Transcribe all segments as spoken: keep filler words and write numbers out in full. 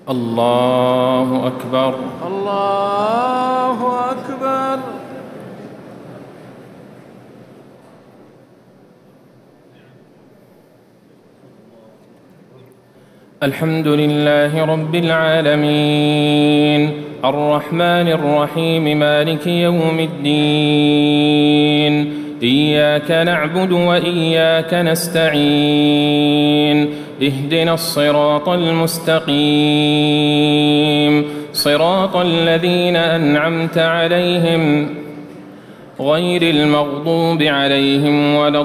الله أكبر. الله أكبر. الحمد لله رب العالمين الرحمن الرحيم مالك يوم الدين إياك نعبد وإياك نستعين اهدنا الصراط المستقيم صراط الذين أنعمت عليهم غير المغضوب عليهم ولا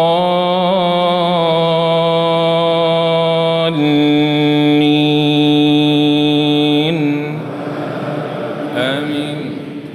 الضالين آمين.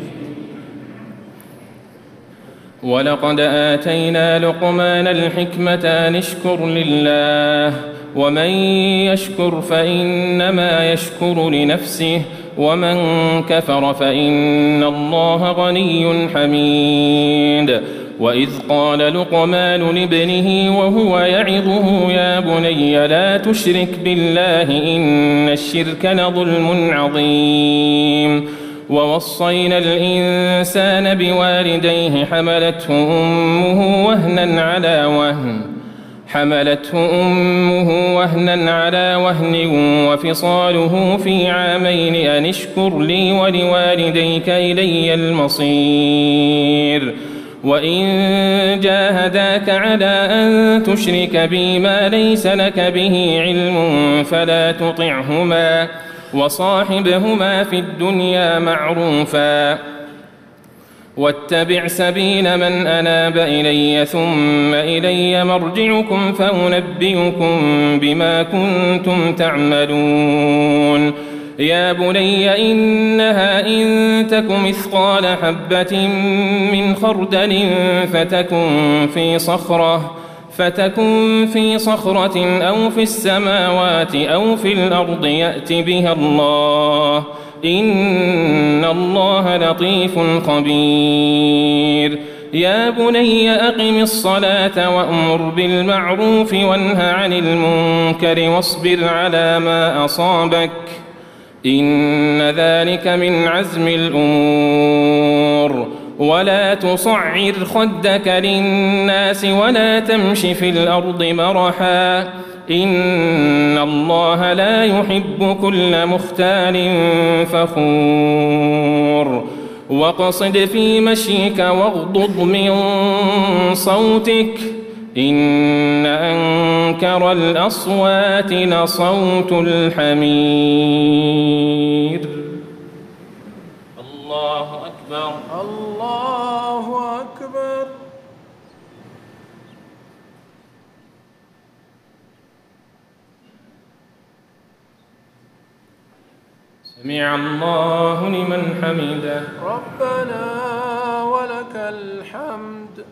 ولقد آتينا لقمان الحكمة أن اشكر لله ومن يشكر فإنما يشكر لنفسه ومن كفر فإن الله غني حميد. وإذ قال لقمان لابنه وهو يعظه يا بني لا تشرك بالله إن الشرك لظلم عظيم. ووصينا الإنسان بوالديه حملته أمه وهنا على وهن حملته أمه وهنا على وهن وفصاله في عامين أن اشكر لي ولوالديك إلي المصير. وإن جاهداك على أن تشرك بي ما ليس لك به علم فلا تطعهما وصاحبهما في الدنيا معروفا واتبع سبيل من أناب إلي ثم إلي مرجعكم فأنبئكم بما كنتم تعملون. يا بني إنها إن تك مثقال حبة من خردل فتكن في صخرة فتكن في صخرة أو في السماوات أو في الأرض يأت بها الله إن الله لطيف خبير. يا بني أقم الصلاة وأمر بالمعروف وانه عن المنكر واصبر على ما أصابك إن ذلك من عزم الأمور. ولا تصعر خدك للناس ولا تمش في الأرض مرحا إن الله لا يحب كل مختال فخور. واقصد في مشيك واغضض من صوتك إن أنكر الأصوات لصوت الحمير. الله أكبر. الله أكبر. سمع الله لمن حمده. ربنا ولك الحمد.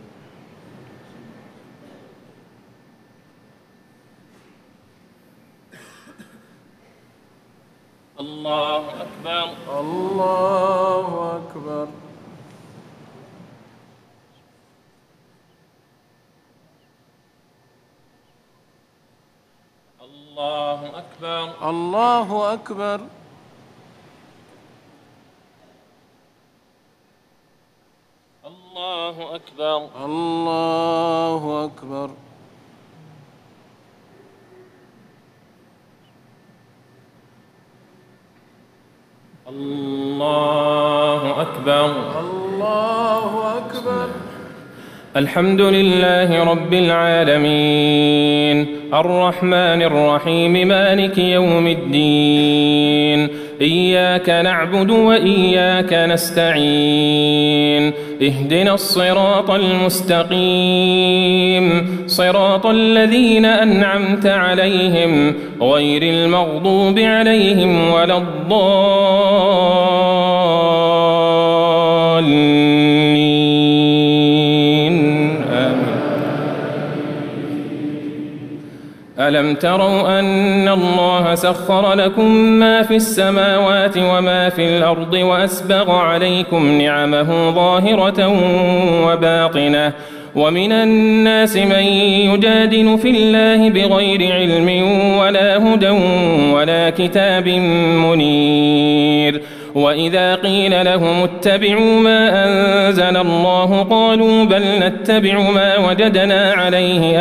الله أكبر. الله أكبر. الله أكبر. الله أكبر. الله أكبر. الله أكبر. الله أكبر. الله أكبر. الحمد لله رب العالمين الرحمن الرحيم مالك يوم الدين إياك نعبد وإياك نستعين اهدنا الصراط المستقيم صراط الذين أنعمت عليهم غير المغضوب عليهم ولا الضالين آمين. ألم تروا أن الله سخر لكم ما في السماوات وما في الأرض وأسبغ عليكم نعمه ظاهرة وباطنة ومن الناس من يجادل في الله بغير علم ولا هدى ولا كتاب منير وإذا قيل لهم اتبعوا ما أنزل الله قالوا بل نتبع ما وجدنا عليه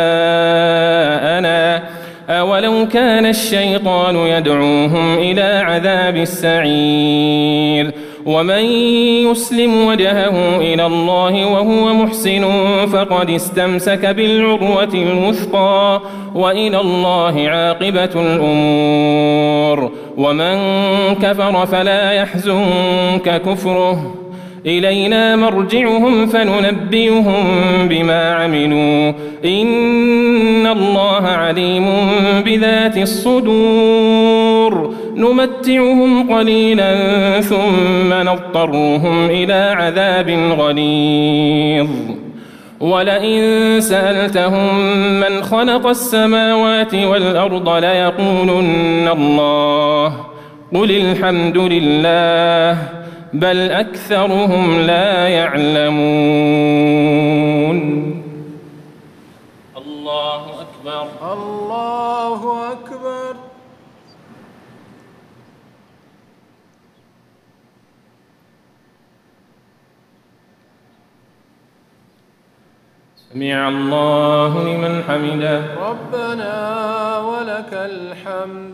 آباءنا أولو كان الشيطان يدعوهم إلى عذاب السعير ومن يسلم وجهه إلى الله وهو محسن فقد استمسك بالعروة الوثقى وإلى الله عاقبة الأمور ومن كفر فلا يحزنك كفره إلينا مرجعهم فننبئهم بما عملوا إن الله عليم بذات الصدور نمتعهم قليلا ثم نضطرهم إلى عذاب غليظ ولئن سألتهم من خلق السماوات والأرض ليقولن الله قل الحمد لله بل أكثرهم لا يعلمون الله أكبر الله أكبر سمع الله لمن حمده ربنا ولك الحمد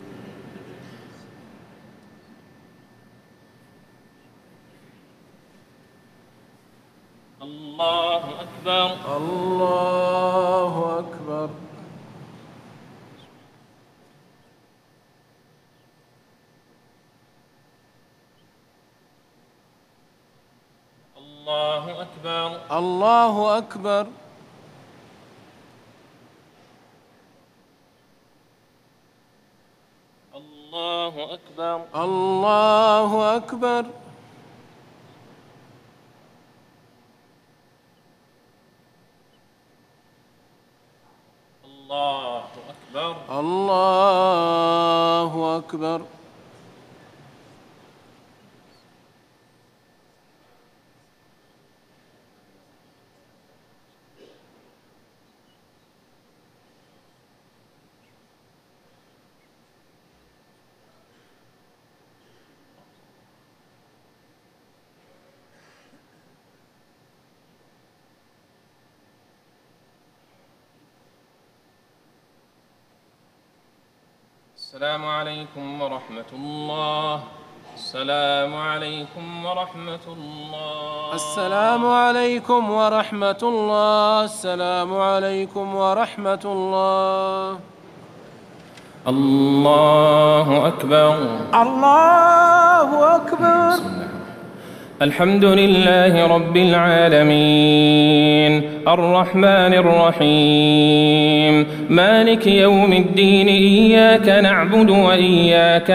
الله أكبر الله أكبر الله أكبر الله أكبر الله أكبر الله أكبر الله أكبر الله أكبر السلام عليكم ورحمة الله السلام عليكم ورحمة الله السلام عليكم ورحمة الله السلام عليكم ورحمة الله الله أكبر الله أكبر الحمد لله رب العالمين الرحمن الرحيم مالك يوم الدين إياك نعبد وإياك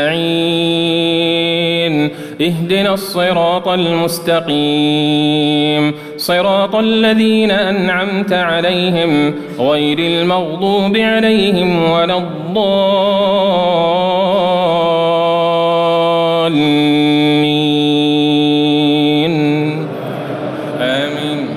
نستعين اهدنا الصراط المستقيم صراط الذين أنعمت عليهم غير المغضوب عليهم ولا الضالين آمين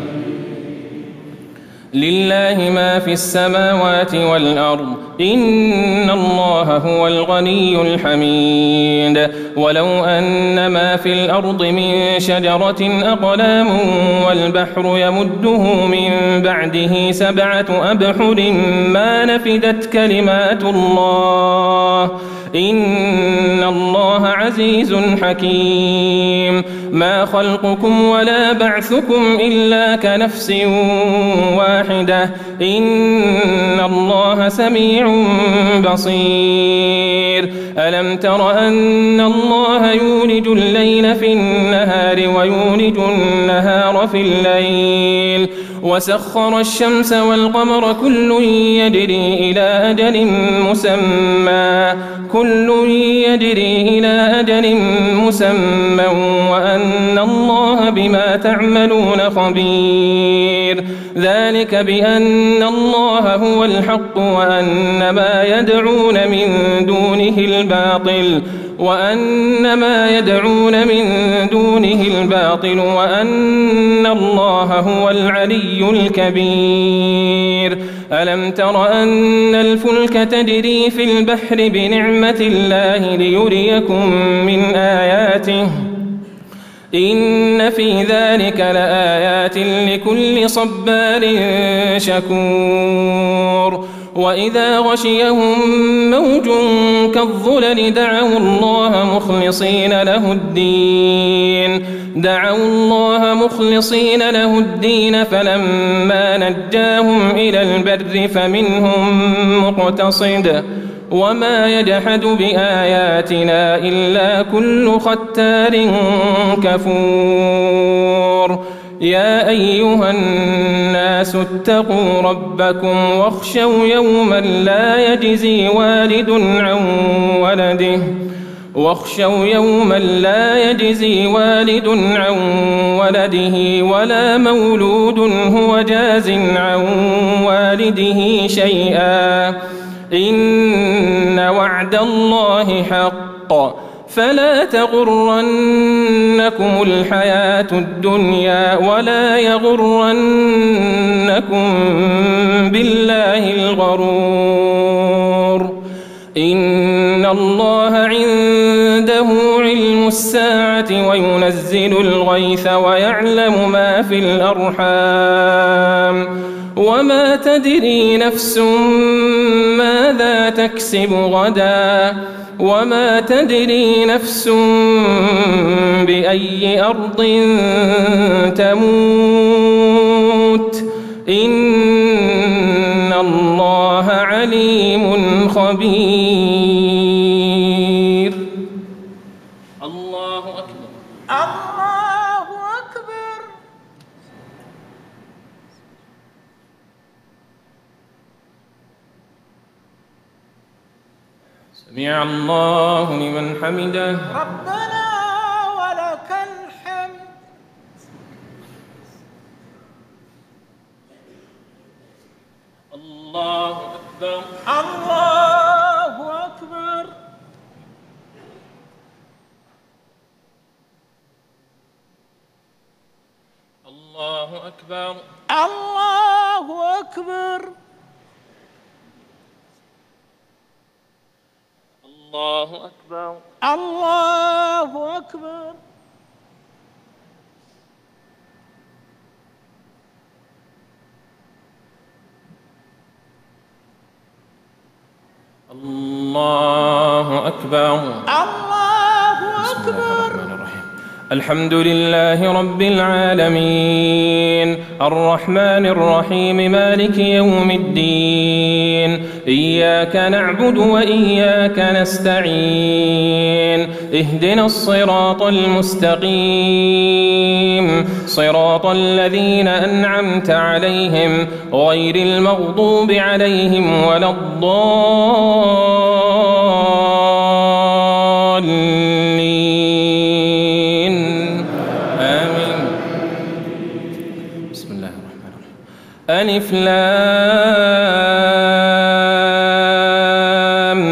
لله ما في السماوات والأرض إن الله هو الغني الحميد ولو أن ما في الأرض من شجرة أقلام والبحر يمده من بعده سبعة أبحر ما نفدت كلمات الله إن الله عزيز حكيم ما خلقكم ولا بعثكم إلا كنفس واحدة إن الله سميع بصير ألم تر أن الله يولج الليل في النهار ويولج النهار في الليل وسخر الشمس والقمر كل يجري إلى أجل مسمى كل يجري إلى أجل مسمى وأن الله بما تعملون خبير ذلك بأن الله هو الحق وأن ما يدعون من دونه الباطل وأن ما يدعون من دونه الباطل وأن الله هو العلي الكبير ألم تر أن الفلك تجري في البحر بنعمة الله ليريكم من آياته إن في ذلك لآيات لكل صبار شكور وإذا غشيهم موج كالظلل دعوا الله مخلصين له الدين دعوا الله مخلصين له الدين فلما نجاهم إلى البر فمنهم مقتصد وما يجحد بآياتنا إلا كل ختار كفور يا أيها الناس اتقوا ربكم واخشوا يوما لا يجزي والد عن ولده واخشوا يوما لا يجزي والد عن ولده ولا مولود هو جاز عن والده شيئا إن وعد الله حق فلا تغرنكم الحياة الدنيا ولا يغرنكم بالله الغرور إن الله عنده علم الساعة وينزل الغيث ويعلم ما في الأرحام وما تدري نفس ماذا تكسب غدا وما تدري نفس بأي أرض تموت إن الله عليم خبير الله أكبر الله أكبر سمع الله لمن حمده ربنا ولك الحمد الله أكبر الله أكبر الله أكبر الله أكبر الله أكبر الله أكبر الله أكبر الله بسم الله أكبر الرحمن الرحيم الحمد لله رب العالمين الرحمن الرحيم مالك يوم الدين إياك نعبد وإياك نستعين اهدنا الصراط المستقيم صراط الذين أنعمت عليهم غير المغضوب عليهم ولا الضالين آمين بسم الله الرحمن الرحيم ألف لام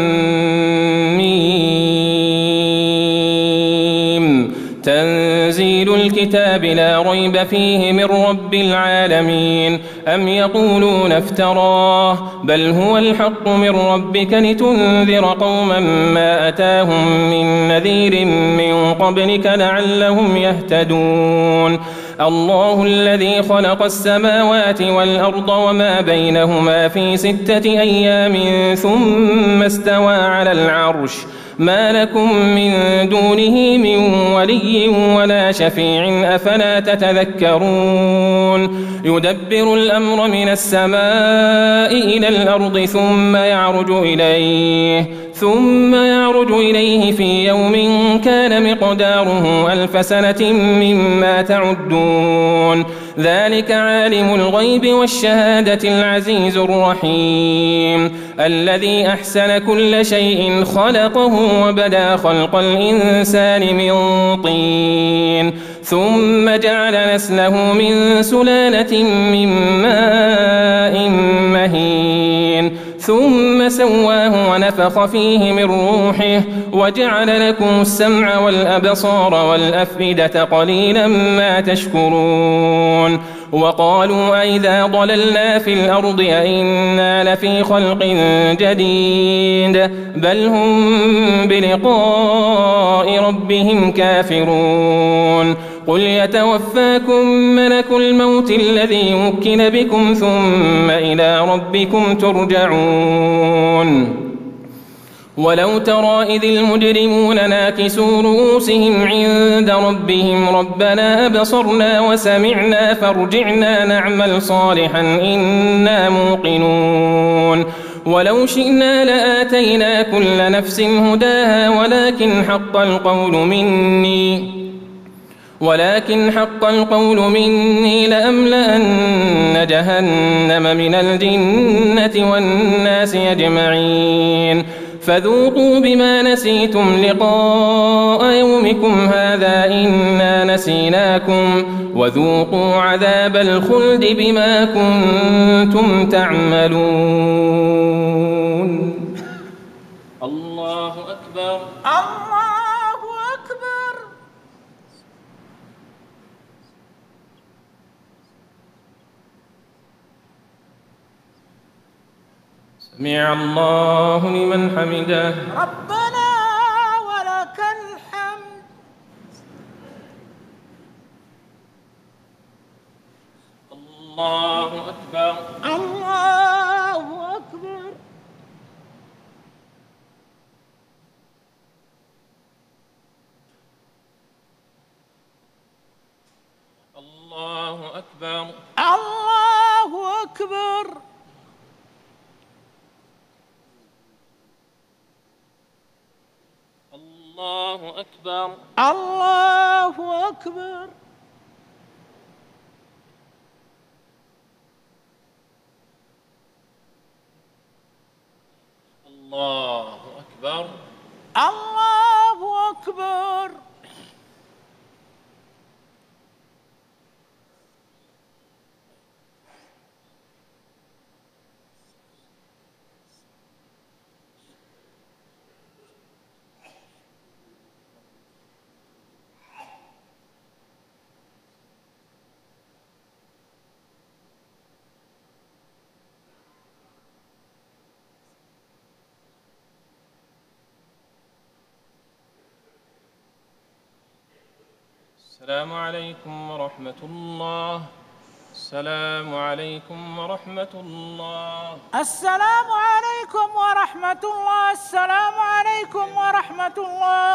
ميم تنزيل الكتاب لا ريب فيه من رب العالمين أم يقولون افتراه بل هو الحق من ربك لتنذر قوما ما أتاهم من نذير من قبلك لعلهم يهتدون الله الذي خلق السماوات والأرض وما بينهما في ستة أيام ثم استوى على العرش ما لكم من دونه من ولي ولا شفيع أفلا تتذكرون يدبر الأمر من السماء إلى الأرض ثم يعرج إليه ثم يعرج إليه في يوم كان مقداره ألف سنة مما تعدون ذلك عالم الغيب والشهادة العزيز الرحيم الذي أحسن كل شيء خلقه وبدأ خلق الإنسان من طين ثم جعل نسله من سلالة من ماء مهين ثم سواه ونفخ فيه من روحه وجعل لكم السمع والأبصار والأفئدة قليلا ما تشكرون وقالوا أئذا ضللنا في الأرض أئنا لفي خلق جديد بل هم بلقاء ربهم كافرون قل يتوفاكم ملك الموت الذي وكل بكم ثم إلى ربكم ترجعون ولو ترى إذ المجرمون ناكسوا رؤوسهم عند ربهم ربنا أبصرنا وسمعنا فارجعنا نعمل صالحا إنا موقنون ولو شئنا لآتينا كل نفس هداها ولكن حق القول مني ولكن حق القول مني لأملأن جهنم من الجنة والناس أجمعين فذوقوا بما نسيتم لقاء يومكم هذا إنا نسيناكم وذوقوا عذاب الخلد بما كنتم تعملون. الله أكبر. الله أكبر. سمع الله لمن حمده. ربنا ولك الحمد. الله أكبر. الله أكبر. الله أكبر. الله أكبر. الله أكبر. الله أكبر. الله أكبر. الله أكبر. السلام عليكم ورحمة الله. السلام عليكم ورحمة الله. السلام عليكم ورحمة الله. السلام عليكم ورحمة الله.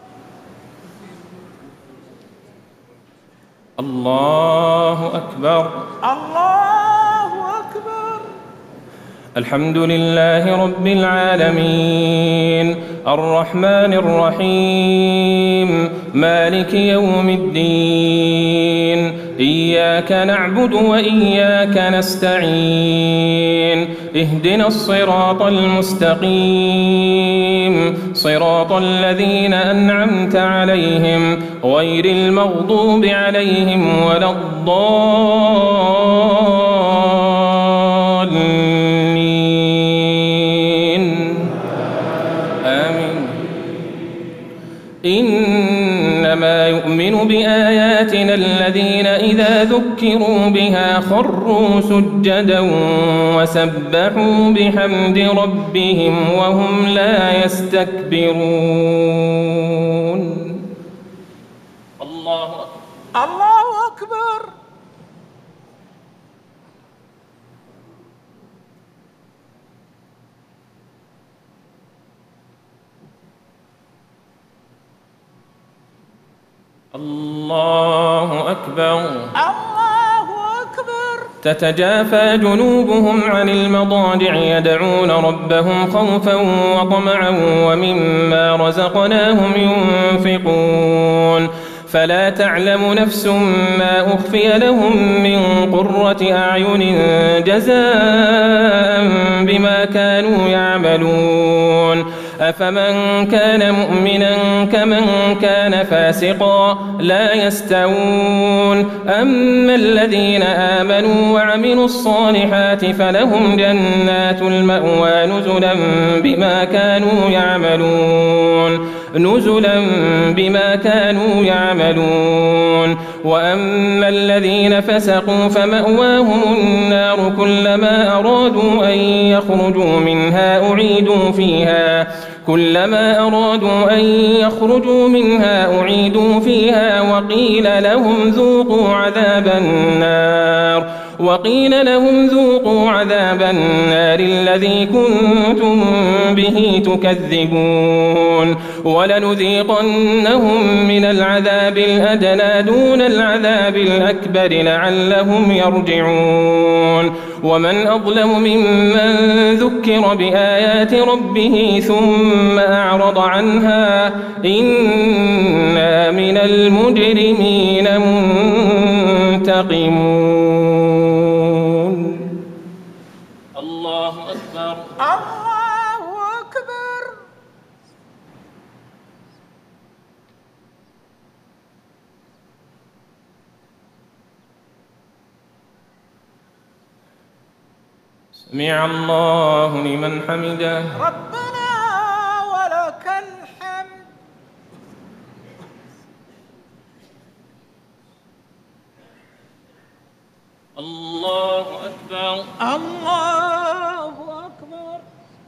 الله أكبر. الله أكبر. الحمد لله رب العالمين الرحمن الرحيم مالك يوم الدين إياك نعبد وإياك نستعين اهدنا الصراط المستقيم صراط الذين أنعمت عليهم غير المغضوب عليهم ولا الضالين آمين. إنما يؤمن بآياتنا الذين إذا ذكروا بها خروا سجدا وسبحوا بحمد ربهم وهم لا يستكبرون. الله أكبر. الله أكبر. الله أكبر. الله أكبر. تتجافى جنوبهم عن المضاجع يدعون ربهم خوفا وطمعا ومما رزقناهم ينفقون فلا تعلم نفس ما أخفي لهم من قرة أعين جزاء بما كانوا يعملون أفمن كان مؤمنا كمن كان فاسقا لا يستوون أما الذين آمنوا وعملوا الصالحات فلهم جنات المأوى نزلا بما كانوا يعملون نزلا بما كانوا يعملون وأما الذين فسقوا فمأواهم النار كلما أرادوا أن يخرجوا منها أعيدوا فيها كلما أرادوا أن يخرجوا منها أعيدوا فيها وقيل لهم ذوقوا عذاب النار وقيل لهم ذوقوا عذاب النار الذي كنتم به تكذبون ولنذيقنهم من العذاب الأدنى دون العذاب الأكبر لعلهم يرجعون ومن أظلم ممن ذكر بآيات ربه ثم أعرض عنها إنا من المجرمين منتقمون. الله أكبر. الله أكبر. سمع الله لمن حمده. ربنا ولك الحمد. الله أكبر. الله أكبر.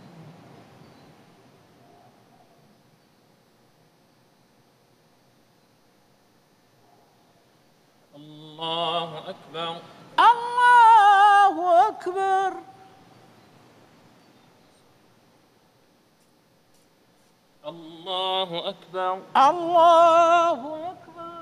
الله أكبر. الله أكبر. الله أكبر. الله أكبر.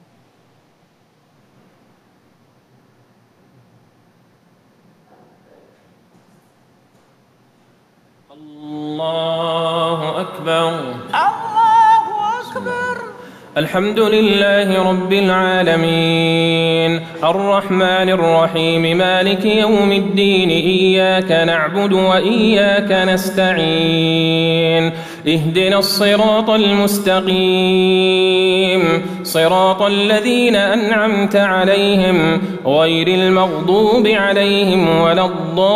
الله أكبر. الله أكبر. الحمد لله رب العالمين الرحمن الرحيم مالك يوم الدين إياك نعبد وإياك نستعين اهدنا الصراط المستقيم صراط الذين أنعمت عليهم غير المغضوب عليهم ولا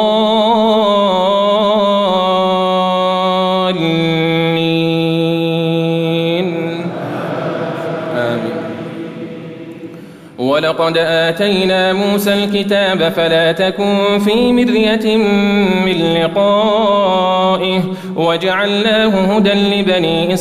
الضالين. ولقد آتينا موسى الكتاب فلا تكن في مرية من لقائه وجعلناه هدى لبني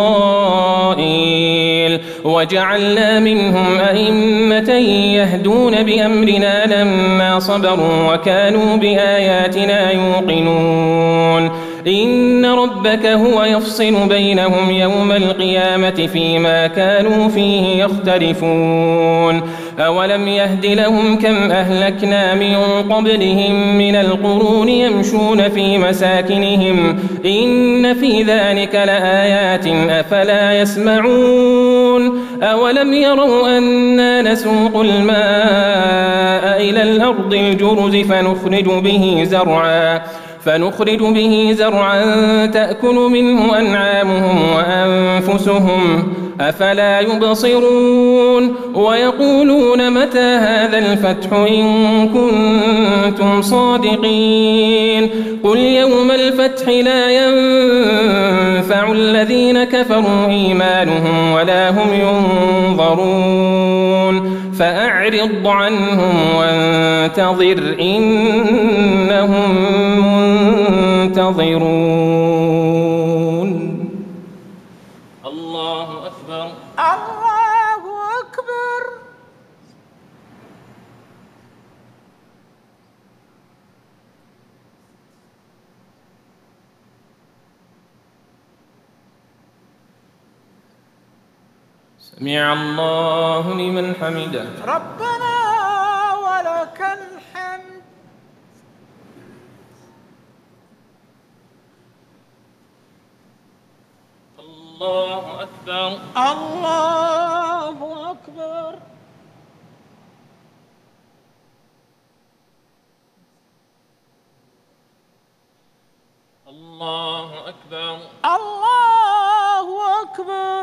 إسرائيل وجعلنا منهم أئمة يهدون بأمرنا لما صبروا وكانوا بآياتنا يوقنون إن ربك هو يفصل بينهم يوم القيامة فيما كانوا فيه يختلفون أولم يهد لهم كم أهلكنا من قبلهم من القرون يمشون في مساكنهم إن في ذلك لآيات أفلا يسمعون أولم يروا أنا نسوق الماء إلى الأرض الجرز فنخرج به زرعا فنخرج به زرعا تأكل منه أنعامهم وأنفسهم أفلا يبصرون ويقولون متى هذا الفتح إن كنتم صادقين قل يوم الفتح لا ينفع الذين كفروا إيمانهم ولا هم ينظرون فأعرض عنهم وانتظر إنهم منتظرون. الله أكبر. الله أكبر. سمع الله لمن حمده. ربنا ولك الحمد. الله أكبر. الله أكبر. الله أكبر. الله أكبر.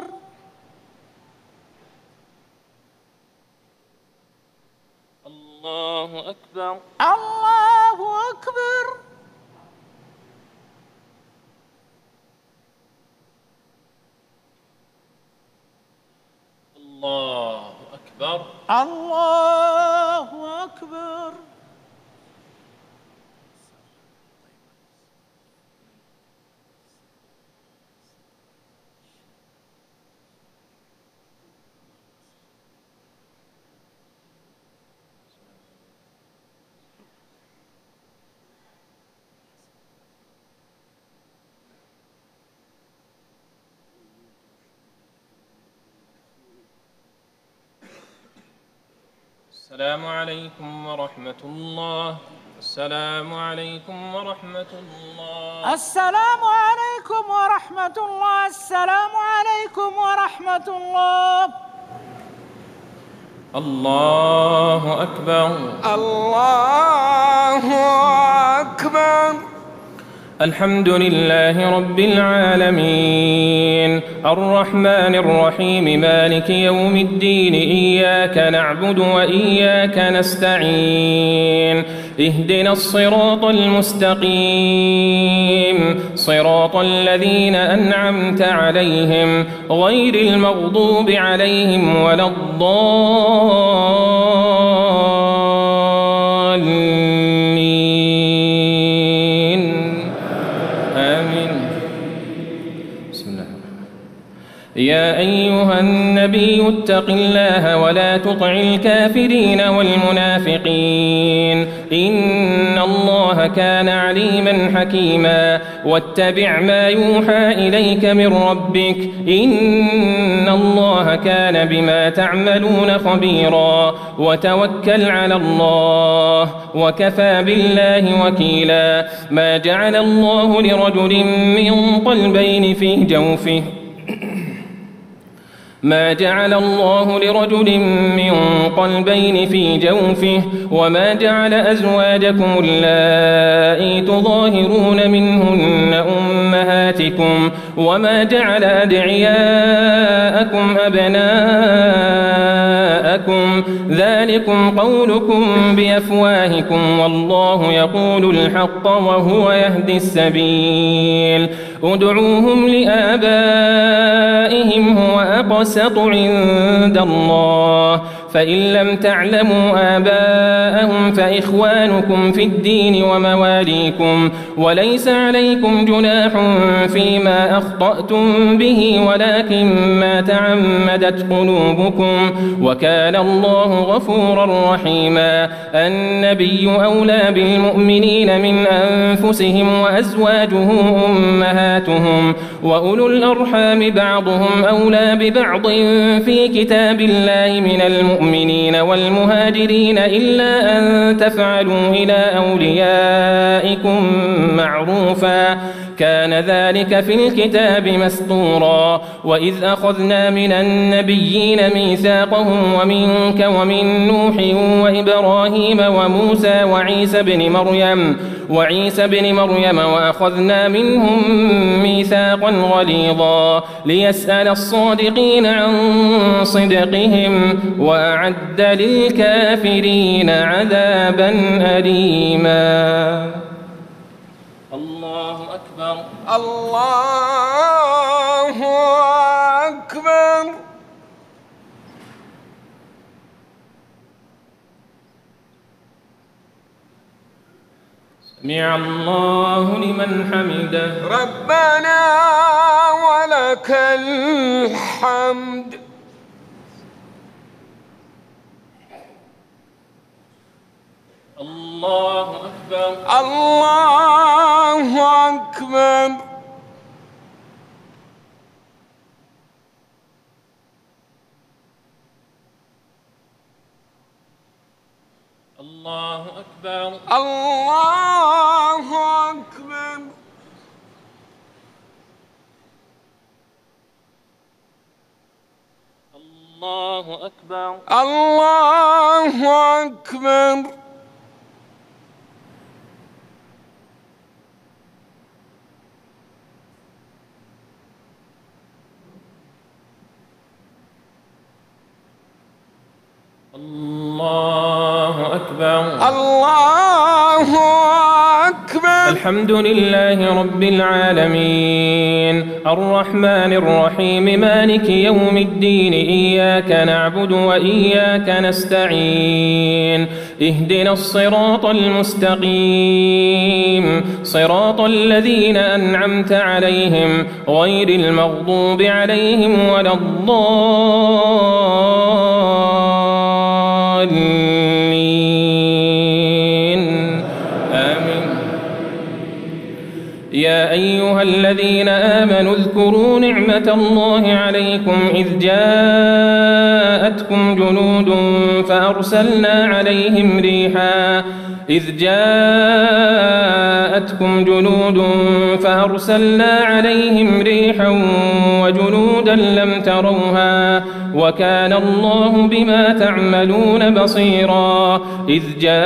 الله أكبر. الله أكبر. الله أكبر. الله أكبر. السلام عليكم ورحمة الله. السلام عليكم ورحمة الله. السلام عليكم ورحمة الله. السلام عليكم ورحمة الله. الله أكبر. الله أكبر. الحمد لله رب العالمين الرحمن الرحيم مالك يوم الدين إياك نعبد وإياك نستعين اهدنا الصراط المستقيم صراط الذين أنعمت عليهم غير المغضوب عليهم ولا الضالين. آمين. بسم الله. يا أيها النبي اتق الله ولا تطع الكافرين والمنافقين إن الله كان عليما حكيما واتبع ما يوحى إليك من ربك إن الله كان بما تعملون خبيرا وتوكل على الله وكفى بالله وكيلا. ما جعل الله لرجل من قلبين في جوفه ما جعل الله لرجل من قلبين في جوفه وما جعل أزواجكم اللائي تظاهرون منهن أمهاتكم وما جعل أدعياءكم أبناءكم ذلكم قولكم بأفواهكم والله يقول الحق وهو يهدي السبيل. ادعوهم لآبائهم هو أقسط عند الله فإن لم تعلموا آباءهم فإخوانكم في الدين ومواليكم وليس عليكم جناح فيما أخطأتم به ولكن ما تعمدت قلوبكم وكان الله غفورا رحيما. النبي أولى بالمؤمنين من أنفسهم وأزواجه أمهاتهم وأولو الأرحام بعضهم أولى ببعض في كتاب الله من المؤمنين والمهاجرين إلا أن تفعلوا إلى أوليائكم معروفا كان ذلك في الكتاب مسطورا. وإذ أخذنا من النبيين ميثاقهم ومنك ومن نوح وإبراهيم وموسى وعيسى بن مريم وعيسى بن مريم وأخذنا منهم ميثاقا غليظا ليسأل الصادقين عن صدقهم وأعد للكافرين عذابا أليما. الله أكبر. الله أكبر. سمع الله لمن حمده. ربنا ولك الحمد. الله أكبر. الله أكبر. الله أكبر. الله أكبر. أكبر. الله أكبر. الله أكبر. الله أكبر. الحمد لله رب العالمين الرحمن الرحيم مالك يوم الدين إياك نعبد وإياك نستعين اهدنا الصراط المستقيم صراط الذين أنعمت عليهم غير المغضوب عليهم ولا الضالين آمين. يا أيها الذين آمنوا اذكروا نعمة الله عليكم إذ جاءتكم جنود فأرسلنا عليهم ريحا إذ جاءتكم جنود فأرسلنا عليهم ريحا وجنودا لم تروها وكان الله بما تعملون بصيرا إذ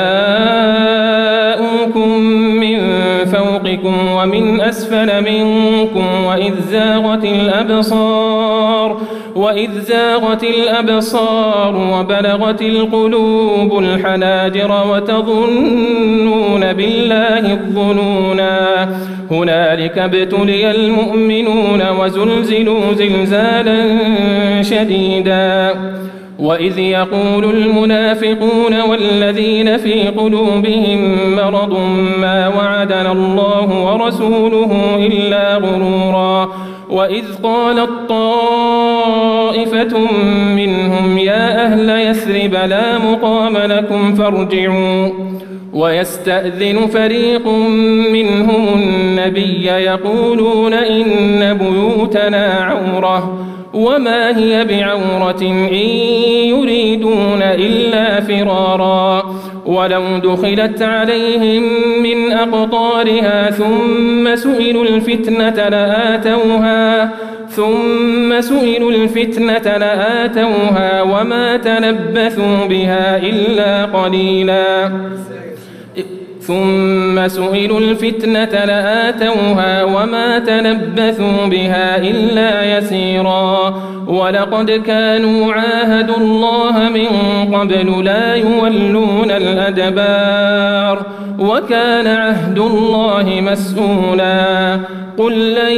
جاءوكم من فوقكم ومن أسفل منكم وإذ زاغت الأبصار وإذ زاغت الأبصار وبلغت القلوب الحناجر وتظنون بالله الظنونا هنالك ابتلي المؤمنون وزلزلوا زلزالا شديدا وإذ يقول المنافقون والذين في قلوبهم مرض ما وعدنا الله ورسوله إلا غرورا وإذ قالت طائفة منهم يا أهل يثرب لا مقام لكم فارجعوا ويستأذن فريق منهم النبي يقولون إن بيوتنا عورة وما هي بعورة إن يريدون إلا فرارا ولو دخلت عليهم من أقطارها ثم سئلوا الفتنة لآتوها ثم سئلوا الفتنة لآتوها وما تلبثوا بها إلا قليلا ثم سئلوا الفتنة لآتوها وما تلبثوا بها إلا يسيرا ولقد كانوا عاهدوا الله من قبل لا يولون الأدبار وكان عهد الله مسؤولا قل لن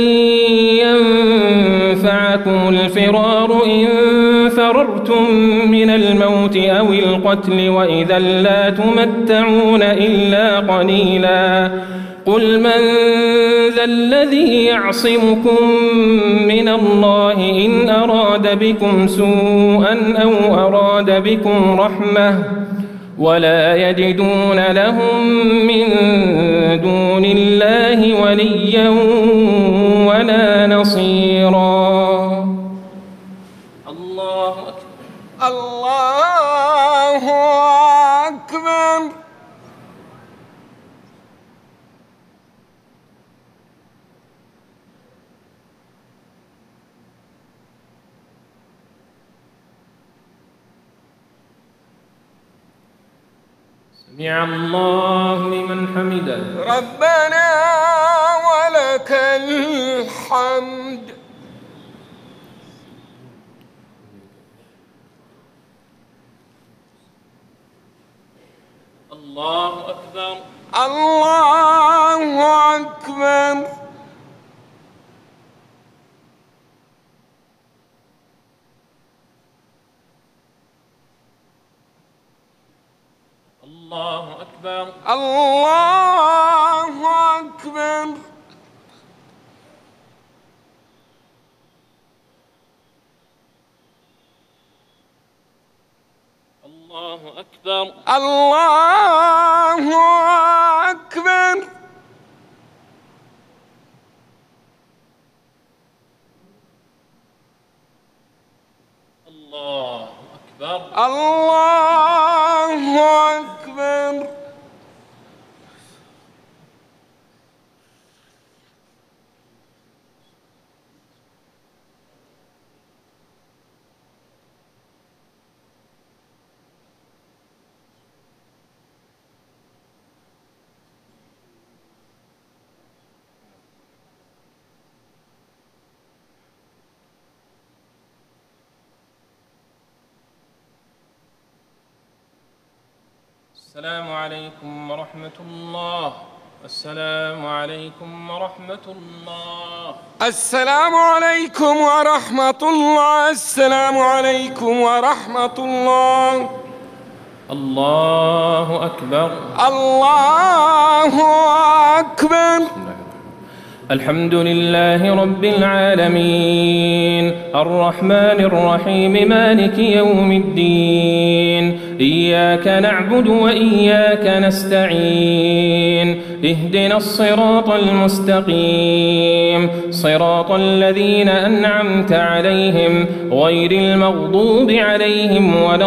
ينفعكم الفرار إن فررتم من الموت أو القتل وإذا لا تمتعون إلا قليلا قل من ذا الذي يعصمكم من الله إن أراد بكم سوءا أو أراد بكم رحمة ولا يجدون لهم من دون الله وليا ولا نصيرا. الله أكبر. الله أكبر. سمع الله لمن حمده ربنا ولك الحمد. الله أكبر. الله أكبر. الله أكبر. الله أكبر. الله أكبر. الله أكبر. الله أكبر. الله أكبر. السلام عليكم ورحمة الله. السلام عليكم ورحمة الله. السلام عليكم ورحمة الله. السلام عليكم ورحمة الله. الله أكبر. الله أكبر. الحمد لله رب العالمين الرحمن الرحيم مالك يوم الدين إياك نعبد وإياك نستعين اهدنا الصراط المستقيم صراط الذين أنعمت عليهم غير المغضوب عليهم ولا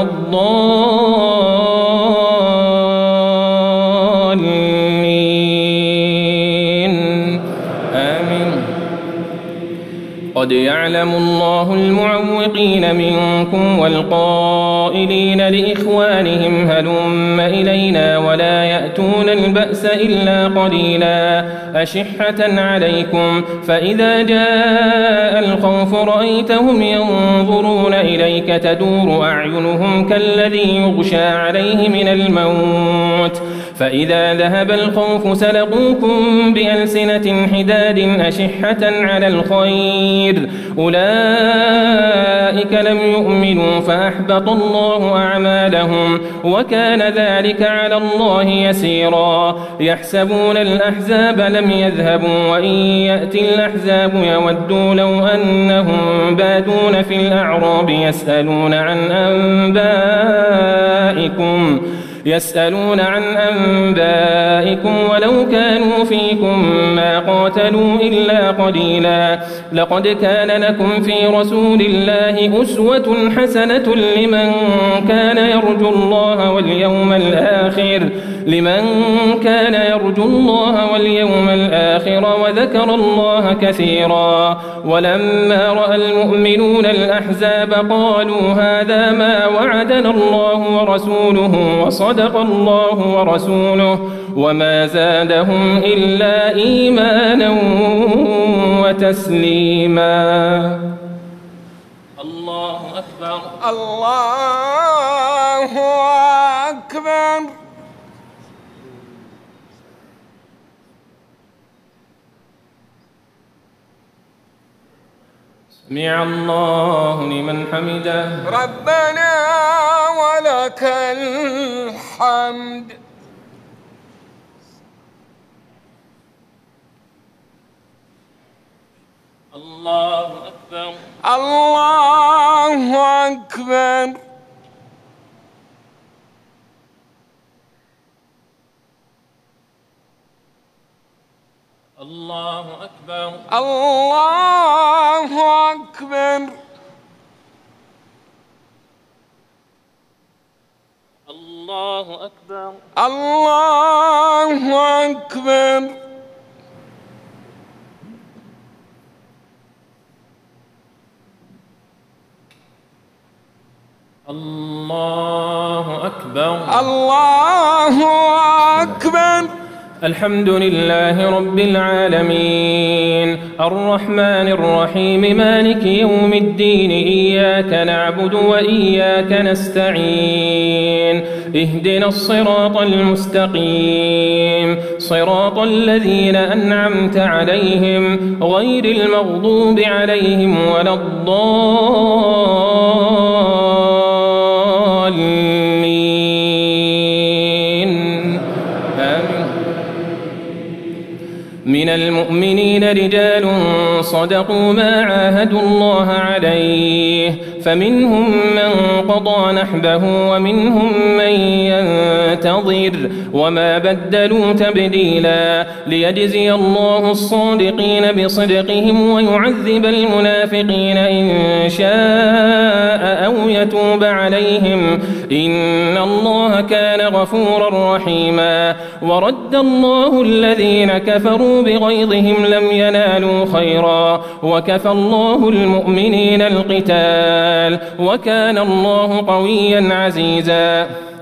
الضالين. قد يعلم الله المعوقين منكم والقائلين لإخوانهم هلم إلينا ولا يأتون البأس إلا قليلا أشحة عليكم فإذا جاء الخوف رأيتهم ينظرون إليك تدور أعينهم كالذي يغشى عليه من الموت فإذا ذهب الخوف سلقوكم بألسنة حداد أشحة على الخير أولئك لم يؤمنوا فأحبط الله أعمالهم وكان ذلك على الله يسيرا يحسبون الأحزاب لم يذهبوا وإن يأتي الأحزاب يودوا لو أنهم بادون في الأعراب يسألون عن أنبائكم يسألون عن أنبائكم ولو كانوا فيكم ما قاتلوا إلا قليلا لقد كان لكم في رسول الله أسوة حسنة لمن كان يرجو الله واليوم الآخر لمن كان يرجو الله واليوم الآخر وذكر الله كثيرا ولما رأى المؤمنون الأحزاب قالوا هذا ما وعدنا الله ورسوله وصدق الله ورسوله وما زادهم إلا إيمانا وتسليما. الله أكبر. الله أكبر. سمع الله لمن حمده. ربنا ولك الحمد. الله أكبر. الله أكبر. الله أكبر. الله أكبر. الله أكبر. الله أكبر. الله أكبر. الله أكبر. الحمد لله رب العالمين الرحمن الرحيم مالك يوم الدين إياك نعبد وإياك نستعين اهدنا الصراط المستقيم صراط الذين أنعمت عليهم غير المغضوب عليهم ولا الضالين. آمين. من المؤمنين رجال صدقوا ما عاهدوا الله عليه فمنهم من قضى نحبه ومنهم من ينتظر وما بدلوا تبديلا ليجزي الله الصادقين بصدقهم ويعذب المنافقين إن شاء أو يتوب عليهم إن الله كان غفورا رحيما. ورد الله الذين كفروا بغيظهم لم ينالوا خيرا وكفى الله المؤمنين القتال وكان الله قويا عزيزا.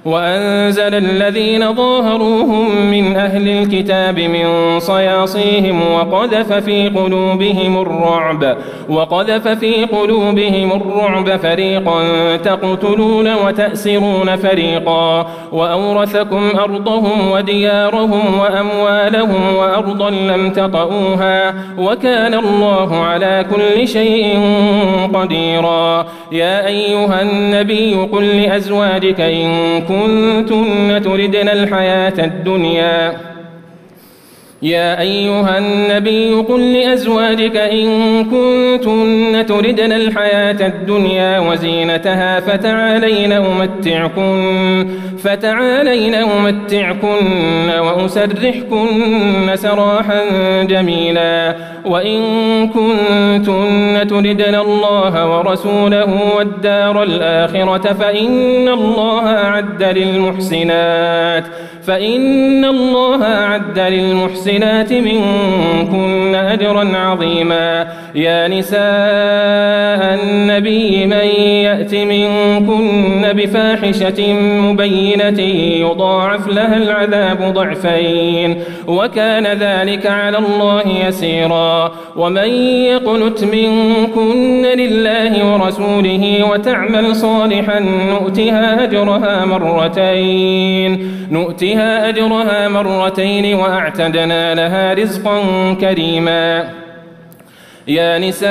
وأنزل الذين ظاهروهم من أهل الكتاب من صياصيهم وقذف في قلوبهم الرعب وقذف في قلوبهم الرعب فريقا تقتلون وتأسرون فريقا وأورثكم أرضهم وديارهم وأموالهم وأرضا لم تطئوها وكان الله على كل شيء قديرا. يا أيها النبي قل لأزواجك إن كنتن تردن الحياة الدنيا يا أيها النبي قل لأزواجك إن كنتن تردن الحياة الدنيا وزينتها فتعالين أمتعكن فتعالين أمتعكن وأسرحكن سراحا جميلا وإن كنتن تردن الله ورسوله والدار الآخرة فإن الله أعد للمحسنات فإن الله أعد للمحسنات منكن أجرا عظيما. يا نساء النبي من يأت منكن بفاحشة مبينة يضاعف لها العذاب ضعفين وكان ذلك على الله يسيرا. ومن يقنت منكن لله ورسوله وتعمل صالحا نؤتها أجرها مرتين نؤتها أجرها مرتين وأعتدنا لها رزقا كريما. يا نساء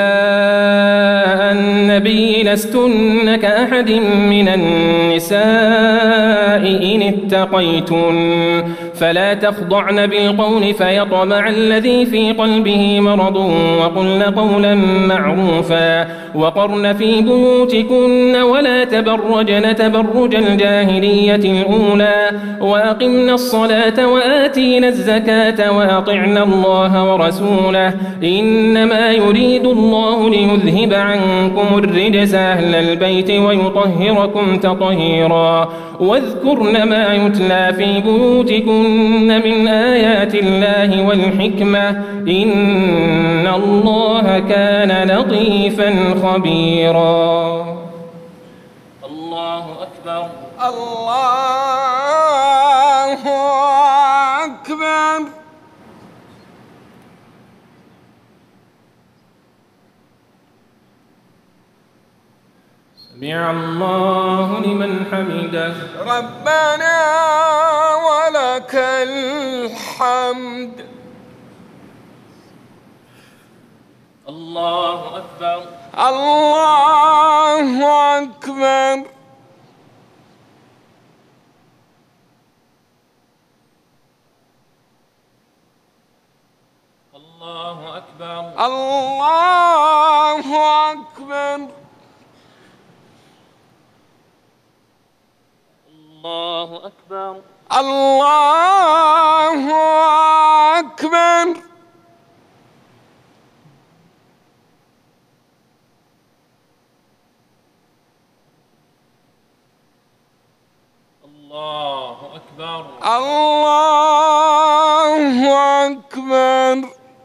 النبي لستن كأحد من النساء إن اتقيتن فلا تخضعن بالقول فيطمع الذي في قلبه مرض وقلن قولا معروفا وقرن في بيوتكن ولا تبرجن تبرج الجاهلية الأولى وأقمن الصلاة وآتينا الزكاة وأطعن الله ورسوله إنما يريد الله ليذهب عنكم الرجس أهل البيت ويطهركم تطهيرا. واذكرن ما يتلى في بيوتكن من آيات الله والحكمة إن الله كان لطيفا خبيرا. الله أكبر الله أكبر. سمع الله لمن حمده. ربنا ولك الحمد. الله أكبر الله أكبر. الله أكبر الله أكبر. الله أكبر الله أكبر. الله أكبر الله أكبر.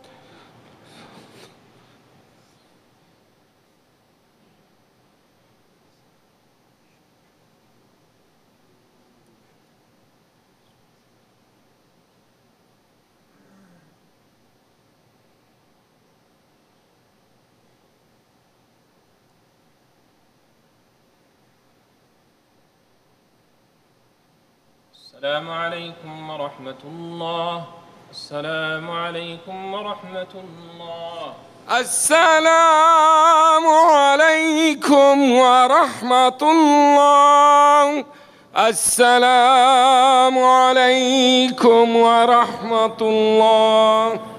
السلام عليكم ورحمة الله. السلام عليكم ورحمة الله. السلام عليكم ورحمة الله. السلام عليكم ورحمة الله.